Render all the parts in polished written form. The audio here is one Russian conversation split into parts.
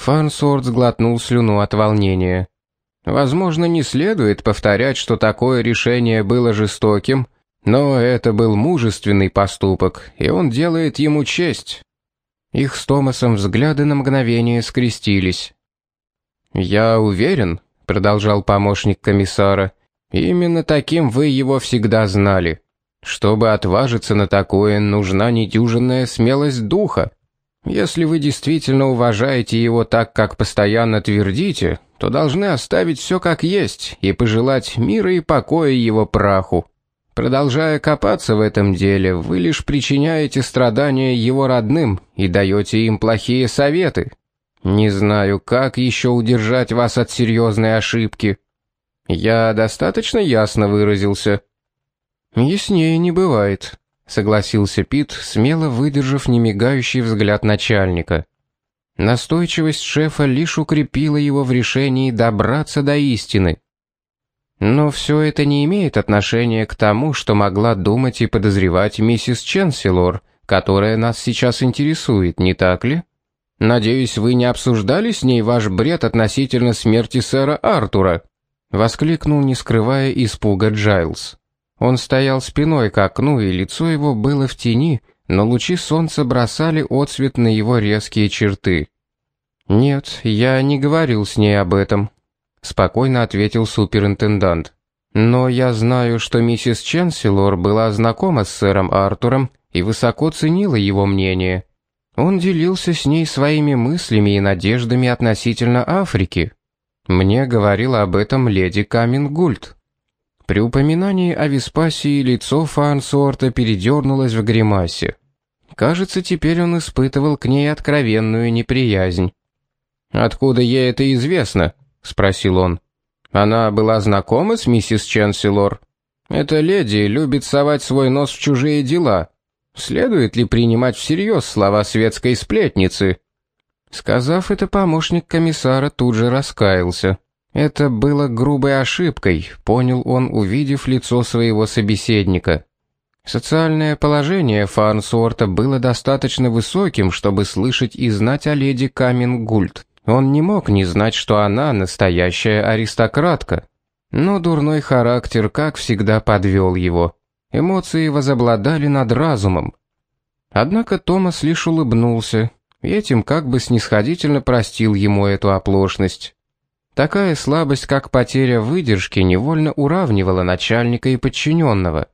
Фарнсворт сглотнул слюну от волнения. Возможно, не следует повторять, что такое решение было жестоким, но это был мужественный поступок, и он делает ему честь. Их с Томасом взгляды на мгновение скрестились. «Я уверен», — продолжал помощник комиссара, — «именно таким вы его всегда знали. Чтобы отважиться на такое, нужна недюжинная смелость духа. Если вы действительно уважаете его так, как постоянно твердите, то должны оставить все как есть и пожелать мира и покоя его праху. Продолжая копаться в этом деле, вы лишь причиняете страдания его родным и даете им плохие советы. Не знаю, как еще удержать вас от серьезной ошибки. Я достаточно ясно выразился?» «Яснее не бывает», — согласился Пит, смело выдержав немигающий взгляд начальника. Настойчивость шефа лишь укрепила его в решении добраться до истины. Но все это не имеет отношения к тому, что могла думать и подозревать миссис Ченсилор, которая нас сейчас интересует, не так ли? Надеюсь, вы не обсуждали с ней ваш бред относительно смерти сэра Артура?» — воскликнул, не скрывая испуга, Джайлз. Он стоял спиной к окну, и лицо его было в тени, но лучи солнца бросали отсвет на его резкие черты. «Нет, я не говорил с ней об этом», — спокойно ответил суперинтендант. «Но я знаю, что миссис Ченсилор была знакома с сэром Артуром и высоко ценила его мнение. Он делился с ней своими мыслями и надеждами относительно Африки. Мне говорила об этом леди Камингульд». При упоминании о Веспасии лицо Фарнсворта передернулось в гримасе. Кажется, теперь он испытывал к ней откровенную неприязнь. «Откуда ей это известно?» — спросил он. «Она была знакома с миссис Ченсилор? Эта леди любит совать свой нос в чужие дела. Следует ли принимать всерьез слова светской сплетницы?» Сказав это, помощник комиссара тут же раскаялся. Это было грубой ошибкой, понял он, увидев лицо своего собеседника. Социальное положение Фарнсворта было достаточно высоким, чтобы слышать и знать о леди Камингульд. Он не мог не знать, что она настоящая аристократка. Но дурной характер, как всегда, подвел его. Эмоции возобладали над разумом. Однако Томас лишь улыбнулся, и этим как бы снисходительно простил ему эту оплошность. Такая слабость, как потеря выдержки, невольно уравнивала начальника и подчиненного.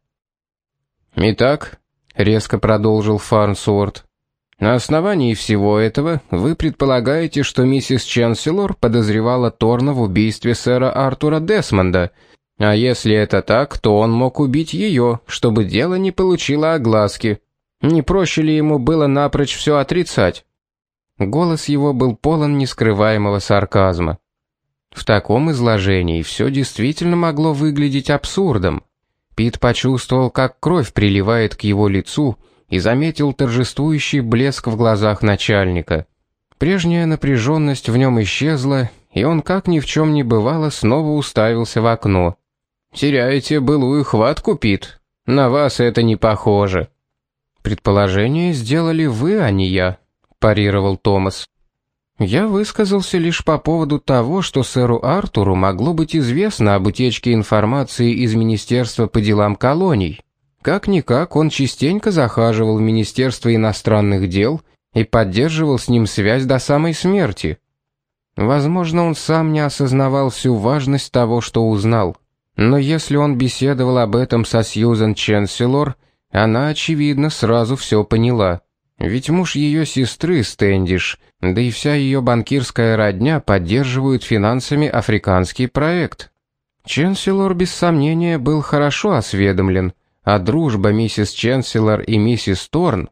«Итак», — резко продолжил Фарнсворт, — «на основании всего этого вы предполагаете, что миссис Ченсилор подозревала Торна в убийстве сэра Артура Десмонда, а если это так, то он мог убить ее, чтобы дело не получило огласки. Не проще ли ему было напрочь все отрицать?» Голос его был полон нескрываемого сарказма. В таком изложении все действительно могло выглядеть абсурдом. Пит почувствовал, как кровь приливает к его лицу, и заметил торжествующий блеск в глазах начальника. Прежняя напряженность в нем исчезла, и он, как ни в чем не бывало, снова уставился в окно. «Теряете былую хватку, Пит? На вас это не похоже». «Предположение сделали вы, а не я», — парировал Томас. «Я высказался лишь по поводу того, что сэру Артуру могло быть известно об утечке информации из Министерства по делам колоний. Как-никак он частенько захаживал в Министерство иностранных дел и поддерживал с ним связь до самой смерти. Возможно, он сам не осознавал всю важность того, что узнал. Но если он беседовал об этом со Сьюзен Ченсилор, она, очевидно, сразу все поняла. Ведь муж ее сестры, Стэндиш, да и вся ее банкирская родня поддерживают финансами африканский проект. Ченсилор, без сомнения, был хорошо осведомлен, а дружба миссис Ченсилор и миссис Торн...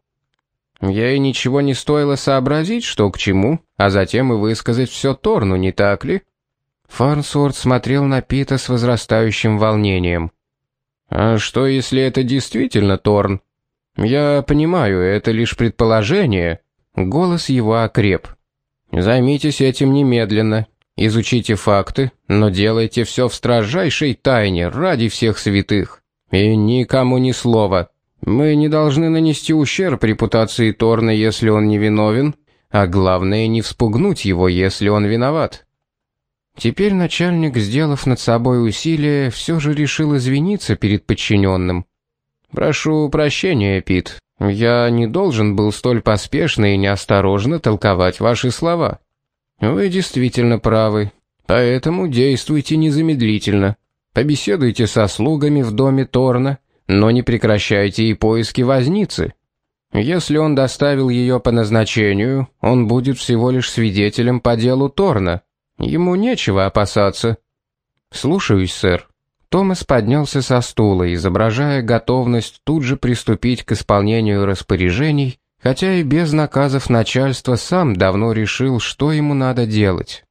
Ей ничего не стоило сообразить, что к чему, а затем и высказать все Торну, не так ли?» Фарнсворт смотрел на Пита с возрастающим волнением. «А что, если это действительно Торн? Я понимаю, это лишь предположение». Голос его окреп. «Займитесь этим немедленно. Изучите факты, но делайте все в строжайшей тайне, ради всех святых. И никому ни слова. Мы не должны нанести ущерб репутации Торна, если он невиновен, а главное не вспугнуть его, если он виноват. Теперь начальник, сделав над собой усилие, все же решил извиниться перед подчиненным. «Прошу прощения, Пит. Я не должен был столь поспешно и неосторожно толковать ваши слова. Вы действительно правы, поэтому действуйте незамедлительно. Побеседуйте со слугами в доме Торна, но не прекращайте и поиски возницы. Если он доставил ее по назначению, он будет всего лишь свидетелем по делу Торна. Ему нечего опасаться». «Слушаюсь, сэр». Томас поднялся со стула, изображая готовность тут же приступить к исполнению распоряжений, хотя и без наказов начальства сам давно решил, что ему надо делать.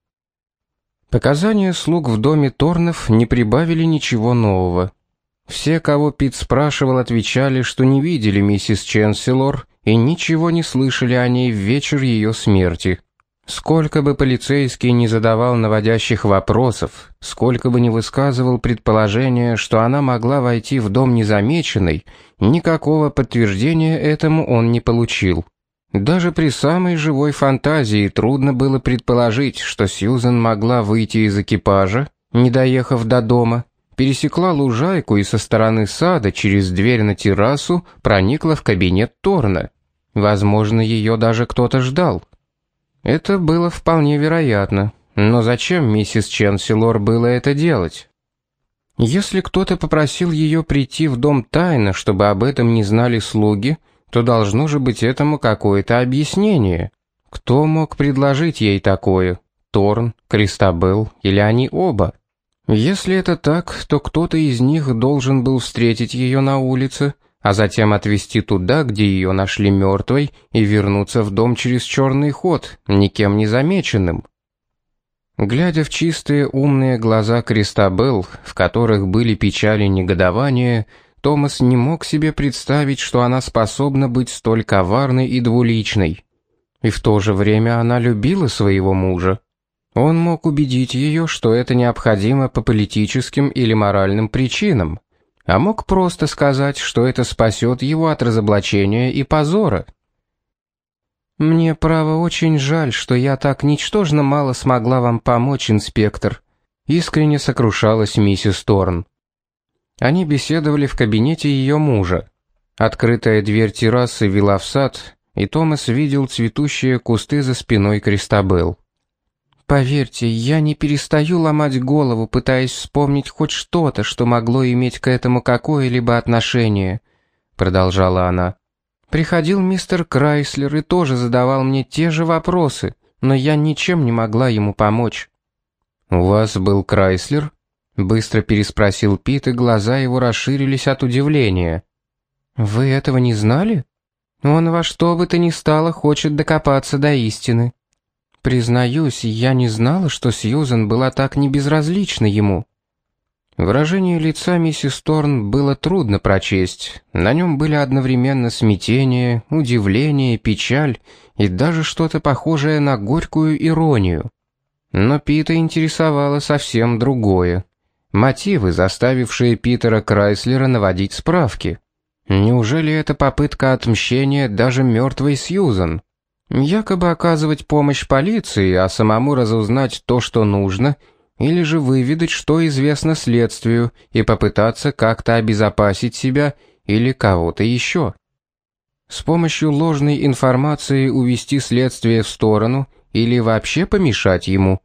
Показания слуг в доме Торнов не прибавили ничего нового. Все, кого Пит спрашивал, отвечали, что не видели миссис Ченселор и ничего не слышали о ней в вечер ее смерти. Сколько бы полицейский ни задавал наводящих вопросов, сколько бы ни высказывал предположения, что она могла войти в дом незамеченной, никакого подтверждения этому он не получил. Даже при самой живой фантазии трудно было предположить, что Сьюзен могла выйти из экипажа, не доехав до дома, пересекла лужайку и со стороны сада через дверь на террасу проникла в кабинет Торна. Возможно, ее даже кто-то ждал. Это было вполне вероятно, но зачем миссис Ченселор было это делать? Если кто-то попросил ее прийти в дом тайно, чтобы об этом не знали слуги, то должно же быть этому какое-то объяснение. Кто мог предложить ей такое? Торн, Кристабелл или они оба? Если это так, то кто-то из них должен был встретить ее на улице, а затем отвезти туда, где ее нашли мертвой, и вернуться в дом через черный ход, никем не замеченным. Глядя в чистые умные глаза Кристабелл, в которых были печаль и негодование, Томас не мог себе представить, что она способна быть столь коварной и двуличной. И в то же время она любила своего мужа. Он мог убедить ее, что это необходимо по политическим или моральным причинам, а мог просто сказать, что это спасет его от разоблачения и позора. «Мне, право, очень жаль, что я так ничтожно мало смогла вам помочь, инспектор», — искренне сокрушалась миссис Торн. Они беседовали в кабинете ее мужа. Открытая дверь террасы вела в сад, и Томас видел цветущие кусты за спиной Кристабелл. «Поверьте, я не перестаю ломать голову, пытаясь вспомнить хоть что-то, что могло иметь к этому какое-либо отношение», — продолжала она. «Приходил мистер Крайслер и тоже задавал мне те же вопросы, но я ничем не могла ему помочь». «У вас был Крайслер?» — быстро переспросил Пит, и глаза его расширились от удивления. «Вы этого не знали? Он во что бы то ни стало хочет докопаться до истины. Признаюсь, я не знала, что Сьюзен была так небезразлична ему». Выражение лица миссис Торн было трудно прочесть. На нем были одновременно смятение, удивление, печаль и даже что-то похожее на горькую иронию. Но Пита интересовало совсем другое. Мотивы, заставившие Питера Крайслера наводить справки. Неужели это попытка отмщения даже мертвой Сьюзен? Якобы оказывать помощь полиции, а самому разузнать то, что нужно, или же выведать, что известно следствию, и попытаться как-то обезопасить себя или кого-то еще. С помощью ложной информации увести следствие в сторону или вообще помешать ему.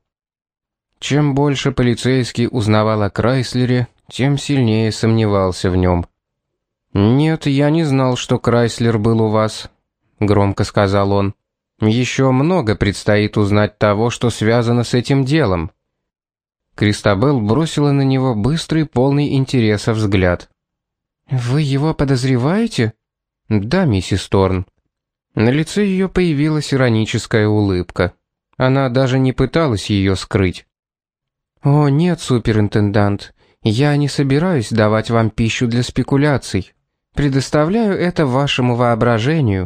Чем больше полицейский узнавал о Крайслере, тем сильнее сомневался в нем. «Нет, я не знал, что Крайслер был у вас», — громко сказал он. «Еще много предстоит узнать того, что связано с этим делом». Кристабелл бросила на него быстрый, полный интереса взгляд. «Вы его подозреваете?» «Да, миссис Торн». На лице ее появилась ироническая улыбка. Она даже не пыталась ее скрыть. «О, нет, суперинтендант, я не собираюсь давать вам пищу для спекуляций. Предоставляю это вашему воображению.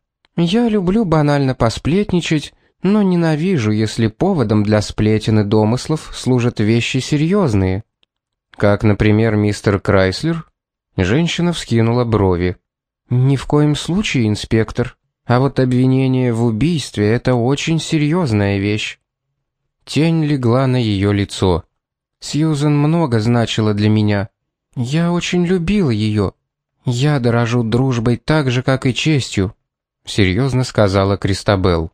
Я люблю банально посплетничать, но ненавижу, если поводом для сплетен и домыслов служат вещи серьезные». «Как, например, мистер Крайслер?» Женщина вскинула брови. «Ни в коем случае, инспектор. А вот обвинение в убийстве — это очень серьезная вещь». Тень легла на ее лицо. «Сьюзен много значила для меня. Я очень любил ее. Я дорожу дружбой так же, как и честью», — серьезно сказала Кристабелл.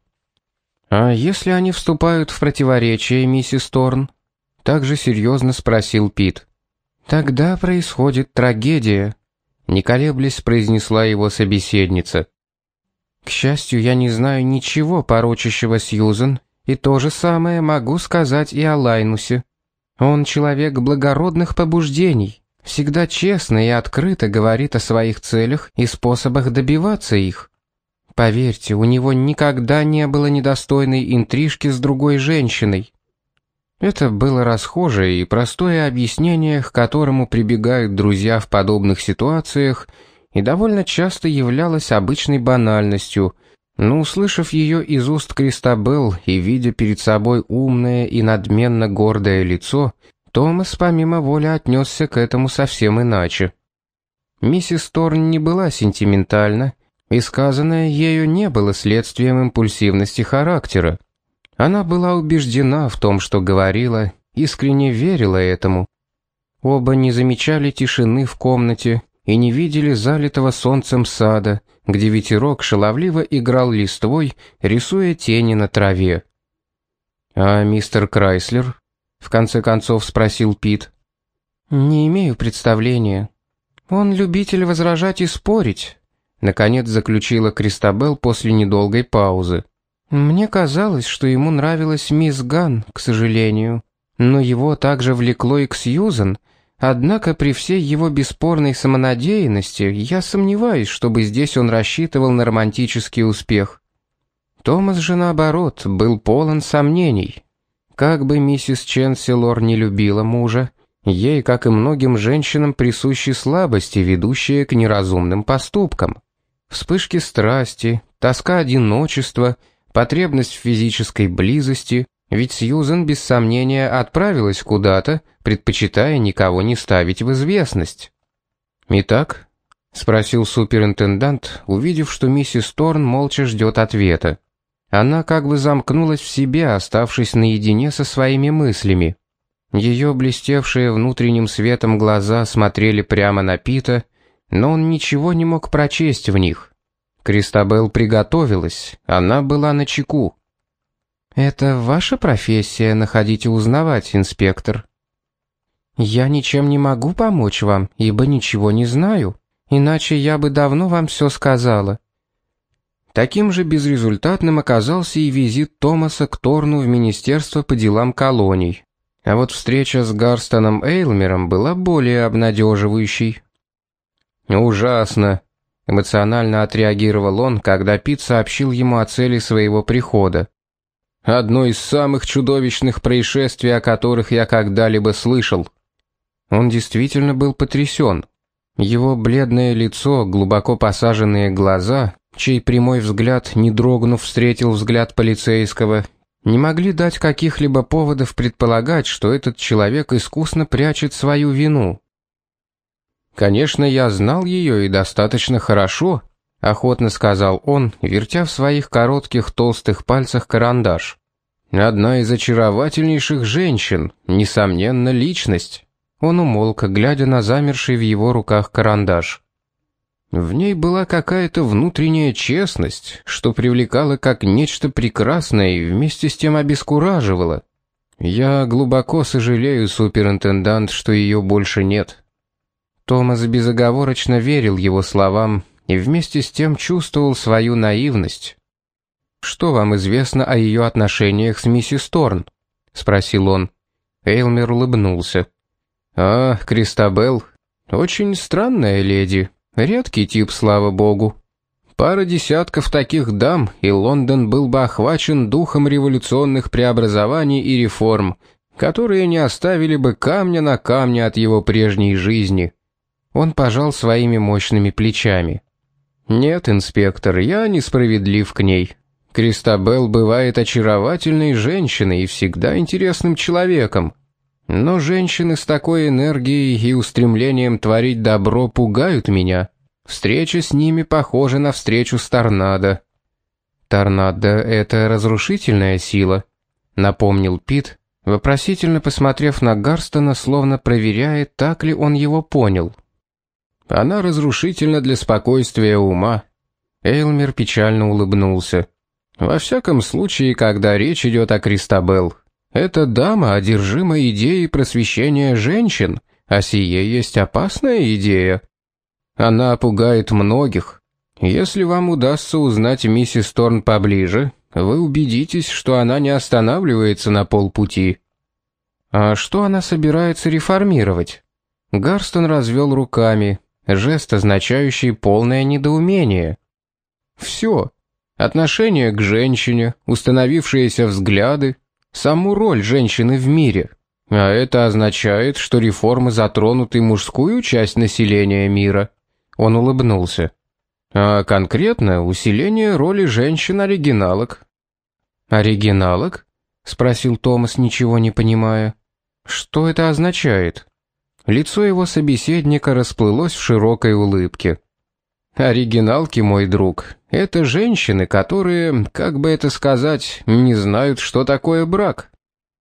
«А если они вступают в противоречие, миссис Торн?» — также серьезно спросил Пит. «Тогда происходит трагедия», — не колеблясь произнесла его собеседница. «К счастью, я не знаю ничего порочащего Сьюзен, и то же самое могу сказать и о Лайнусе. Он человек благородных побуждений, всегда честно и открыто говорит о своих целях и способах добиваться их. Поверьте, у него никогда не было недостойной интрижки с другой женщиной». Это было расхожее и простое объяснение, к которому прибегают друзья в подобных ситуациях, и довольно часто являлось обычной банальностью, но, услышав ее из уст Кристабелл и видя перед собой умное и надменно гордое лицо, Томас помимо воли отнесся к этому совсем иначе. Миссис Торн не была сентиментальна, и сказанное ею не было следствием импульсивности характера. Она была убеждена в том, что говорила, искренне верила этому. Оба не замечали тишины в комнате и не видели залитого солнцем сада, где ветерок шаловливо играл листвой, рисуя тени на траве. «А мистер Крайслер?» — в конце концов спросил Пит. «Не имею представления. Он любитель возражать и спорить», — наконец заключила Кристабелл после недолгой паузы. «Мне казалось, что ему нравилась мисс Ган, к сожалению, но его также влекло и к Сьюзен, однако при всей его бесспорной самонадеянности я сомневаюсь, чтобы здесь он рассчитывал на романтический успех. Томас же, наоборот, был полон сомнений. Как бы миссис Ченсилор не любила мужа, ей, как и многим женщинам, присущи слабости, ведущие к неразумным поступкам. Вспышки страсти, тоска одиночества, потребность в физической близости, ведь Сьюзен без сомнения отправилась куда-то, предпочитая никого не ставить в известность. «Итак?» — спросил суперинтендант, увидев, что миссис Торн молча ждет ответа. Она как бы замкнулась в себе, оставшись наедине со своими мыслями. Ее блестевшие внутренним светом глаза смотрели прямо на Пита, но он ничего не мог прочесть в них. Кристабелл приготовилась, она была начеку. «Это ваша профессия — находить и узнавать, инспектор?» «Я ничем не могу помочь вам, ибо ничего не знаю, иначе я бы давно вам все сказала». Таким же безрезультатным оказался и визит Томаса к Торну в Министерство по делам колоний. А вот встреча с Гарстоном Эйлмером была более обнадеживающей. «Ужасно», — эмоционально отреагировал он, когда Пит сообщил ему о цели своего прихода. «Одно из самых чудовищных происшествий, о которых я когда-либо слышал». Он действительно был потрясен. Его бледное лицо, глубоко посаженные глаза, чей прямой взгляд, не дрогнув, встретил взгляд полицейского, не могли дать каких-либо поводов предполагать, что этот человек искусно прячет свою вину. «Конечно, я знал ее и достаточно хорошо», — охотно сказал он, вертя в своих коротких толстых пальцах карандаш. «Одна из очаровательнейших женщин, несомненно, личность». Он умолк, глядя на замерший в его руках карандаш. В ней была какая-то внутренняя честность, что привлекало как нечто прекрасное и вместе с тем обескураживало. Я глубоко сожалею, суперинтендант, что ее больше нет». Томас безоговорочно верил его словам и вместе с тем чувствовал свою наивность. «Что вам известно о ее отношениях с миссис Торн?» — спросил он. Эйлмер улыбнулся. Кристабелл, очень странная леди, редкий тип, слава богу. Пара десятков таких дам, и Лондон был бы охвачен духом революционных преобразований и реформ, которые не оставили бы камня на камне от его прежней жизни». Он пожал своими мощными плечами. «Нет, инспектор, я несправедлив к ней. Кристабелл бывает очаровательной женщиной и всегда интересным человеком. Но женщины с такой энергией и устремлением творить добро пугают меня. Встреча с ними похожа на встречу с торнадо. «Торнадо — это разрушительная сила», — напомнил Пит, вопросительно посмотрев на Гарстона, словно проверяя, так ли он его понял. «Она разрушительна для спокойствия ума». Эйлмер печально улыбнулся. «Во всяком случае, когда речь идет о Кристабел. Эта дама одержима идеей просвещения женщин, а сие есть опасная идея. Она пугает многих. Если вам удастся узнать миссис Торн поближе, вы убедитесь, что она не останавливается на полпути». «А что она собирается реформировать?» Гарстон развел руками, жест, означающий полное недоумение. «Все. Отношение к женщине, установившиеся взгляды, саму роль женщины в мире. А это означает, что реформы затронут и мужскую часть населения мира». Он улыбнулся. «А конкретно усиление роли женщин-оригиналок». «Оригиналок?» — спросил Томас, ничего не понимая. «Что это означает?» Лицо его собеседника расплылось в широкой улыбке. «Оригиналки, мой друг, это женщины, которые, как бы это сказать, не знают, что такое брак.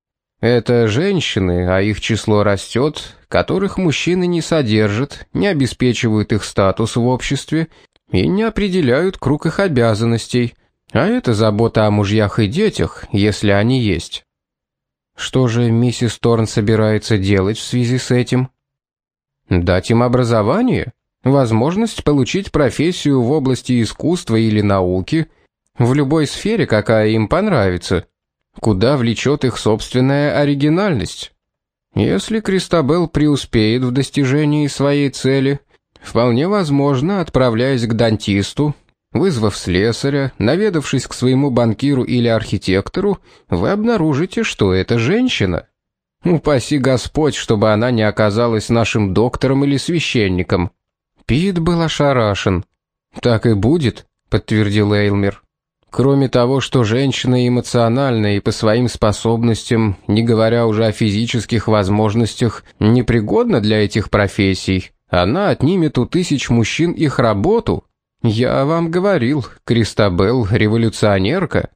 Это женщины, а их число растет, которых мужчины не содержат, не обеспечивают их статус в обществе и не определяют круг их обязанностей, а это забота о мужьях и детях, если они есть». «Что же миссис Торн собирается делать в связи с этим?» «Дать им образование, возможность получить профессию в области искусства или науки, в любой сфере, какая им понравится, куда влечет их собственная оригинальность. Если Кристабел преуспеет в достижении своей цели, вполне возможно, отправляясь к дантисту, вызвав слесаря, наведавшись к своему банкиру или архитектору, вы обнаружите, что это женщина. Упаси Господь, чтобы она не оказалась нашим доктором или священником». Пит был ошарашен. «Так и будет», — подтвердил Эйлмер. «Кроме того, что женщина эмоциональна и по своим способностям, не говоря уже о физических возможностях, непригодна для этих профессий, она отнимет у тысяч мужчин их работу. Я вам говорил, Кристабел — революционерка».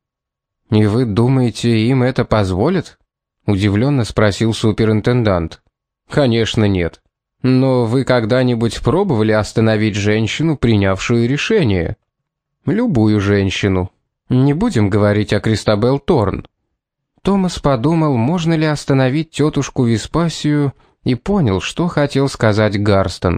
«И вы думаете, им это позволят?» — удивленно спросил суперинтендант. «Конечно нет. Но вы когда-нибудь пробовали остановить женщину, принявшую решение? Любую женщину. Не будем говорить о Кристабел Торн». Томас подумал, можно ли остановить тетушку Веспасию, и понял, что хотел сказать Гарстон.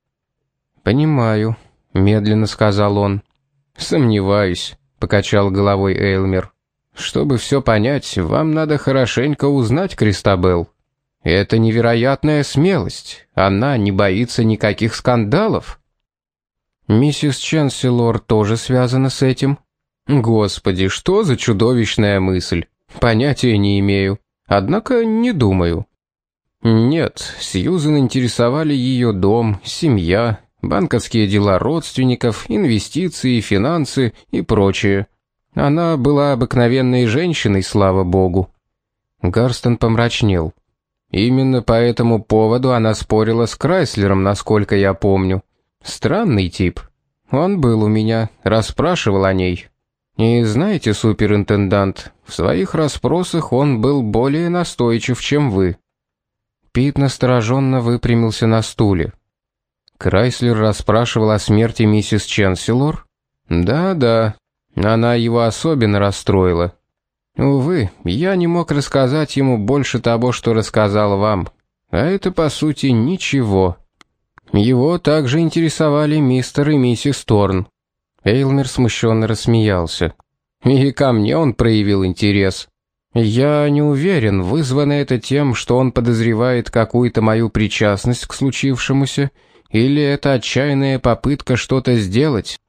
«Понимаю», — медленно сказал он. «Сомневаюсь», — покачал головой Эйлмер. «Чтобы все понять, вам надо хорошенько узнать Кристабел. Это невероятная смелость. Она не боится никаких скандалов». «Миссис Ченселор тоже связана с этим?» «Господи, что за чудовищная мысль. Понятия не имею. Однако не думаю». «Нет, Сьюзен интересовали ее дом, семья, банковские дела родственников, инвестиции, финансы и прочее. Она была обыкновенной женщиной, слава богу». Гарстон помрачнел. «Именно по этому поводу она спорила с Крайслером, насколько я помню. Странный тип. Он был у меня, расспрашивал о ней. И знаете, суперинтендант, в своих расспросах он был более настойчив, чем вы». Пит настороженно выпрямился на стуле. «Крайслер расспрашивал о смерти миссис Ченселор?» «Да. Она его особенно расстроила. Увы, я не мог рассказать ему больше того, что рассказал вам. А это, по сути, ничего. Его также интересовали мистер и миссис Торн». Эйлмер смущенно рассмеялся. «И ко мне он проявил интерес. Я не уверен, вызвано это тем, что он подозревает какую-то мою причастность к случившемуся, или это отчаянная попытка что-то сделать».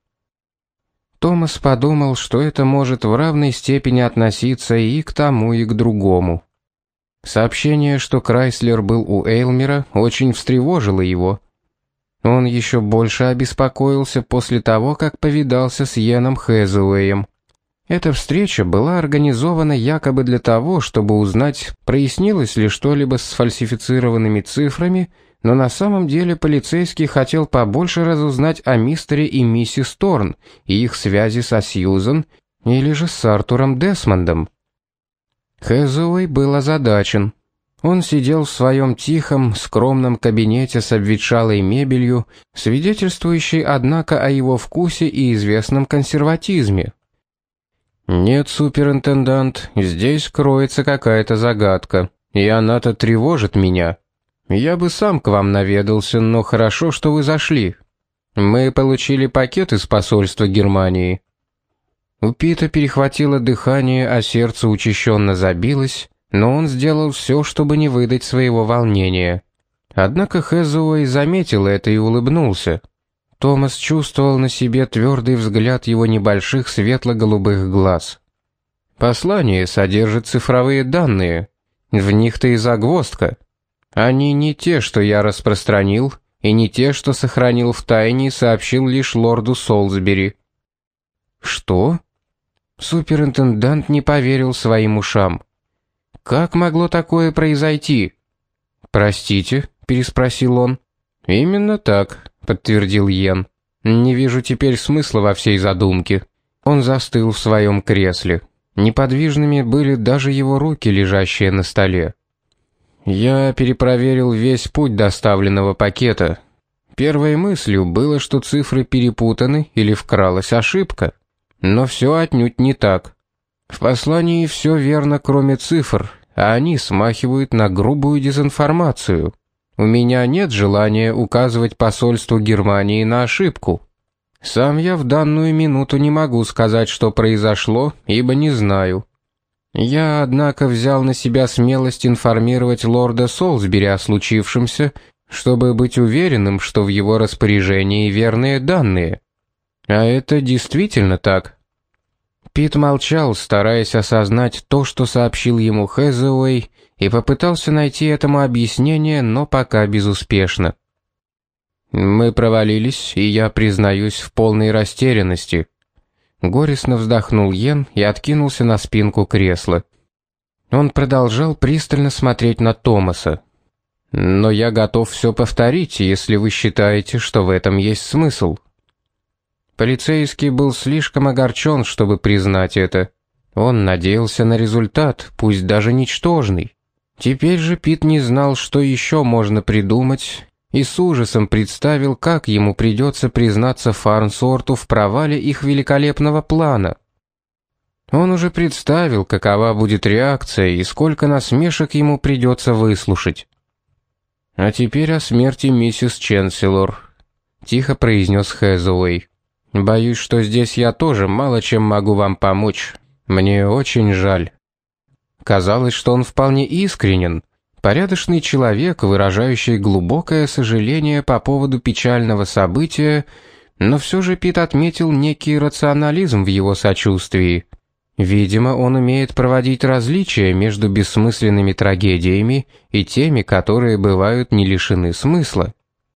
Томас подумал, что это может в равной степени относиться и к тому, и к другому. Сообщение, что Крайслер был у Эйлмера, очень встревожило его. Он еще больше обеспокоился после того, как повидался с Йеном Хэзуэем. Эта встреча была организована якобы для того, чтобы узнать, прояснилось ли что-либо с сфальсифицированными цифрами, но на самом деле полицейский хотел побольше разузнать о мистере и миссис Торн и их связи со Сьюзен или же с Артуром Десмондом. Хэзуэй был озадачен. Он сидел в своем тихом, скромном кабинете с обветшалой мебелью, свидетельствующей, однако, о его вкусе и известном консерватизме. «Нет, суперинтендант, здесь кроется какая-то загадка, и она-то тревожит меня. Я бы сам к вам наведался, но хорошо, что вы зашли. Мы получили пакет из посольства Германии». У Пита перехватило дыхание, а сердце учащенно забилось, но он сделал все, чтобы не выдать своего волнения. Однако Хэзуэй заметил это и улыбнулся. Томас чувствовал на себе твердый взгляд его небольших светло-голубых глаз. «Послание содержит цифровые данные. В них-то и загвоздка. Они не те, что я распространил, и не те, что сохранил в тайне и сообщил лишь лорду Солсбери». «Что?» Суперинтендант не поверил своим ушам. «Как могло такое произойти?» «Простите?» — переспросил он. «Именно так», — подтвердил Йен. «Не вижу теперь смысла во всей задумке». Он застыл в своем кресле. Неподвижными были даже его руки, лежащие на столе. «Я перепроверил весь путь доставленного пакета. Первой мыслью было, что цифры перепутаны или вкралась ошибка. Но все отнюдь не так. В послании все верно, кроме цифр, а они смахивают на грубую дезинформацию. У меня нет желания указывать посольству Германии на ошибку. Сам я в данную минуту не могу сказать, что произошло, ибо не знаю. Я, однако, взял на себя смелость информировать лорда Солсбери о случившемся, чтобы быть уверенным, что в его распоряжении верные данные. А это действительно так». Пит молчал, стараясь осознать то, что сообщил ему Хэзуэй, и попытался найти этому объяснение, но пока безуспешно. «Мы провалились, и я признаюсь в полной растерянности». Горестно вздохнул Йен и откинулся на спинку кресла. Он продолжал пристально смотреть на Томаса. «Но я готов все повторить, если вы считаете, что в этом есть смысл». Полицейский был слишком огорчен, чтобы признать это. Он надеялся на результат, пусть даже ничтожный. Теперь же Пит не знал, что еще можно придумать, и с ужасом представил, как ему придется признаться Фарнсворту в провале их великолепного плана. Он уже представил, какова будет реакция и сколько насмешек ему придется выслушать. «А теперь о смерти миссис Ченселор», — тихо произнес Хэзуэй. «Боюсь, что здесь я тоже мало чем могу вам помочь. Мне очень жаль». Казалось, что он вполне искренен. Порядочный человек, выражающий глубокое сожаление по поводу печального события, но все же Пит отметил некий рационализм в его сочувствии. Видимо, он умеет проводить различия между бессмысленными трагедиями и теми, которые бывают не лишены смысла.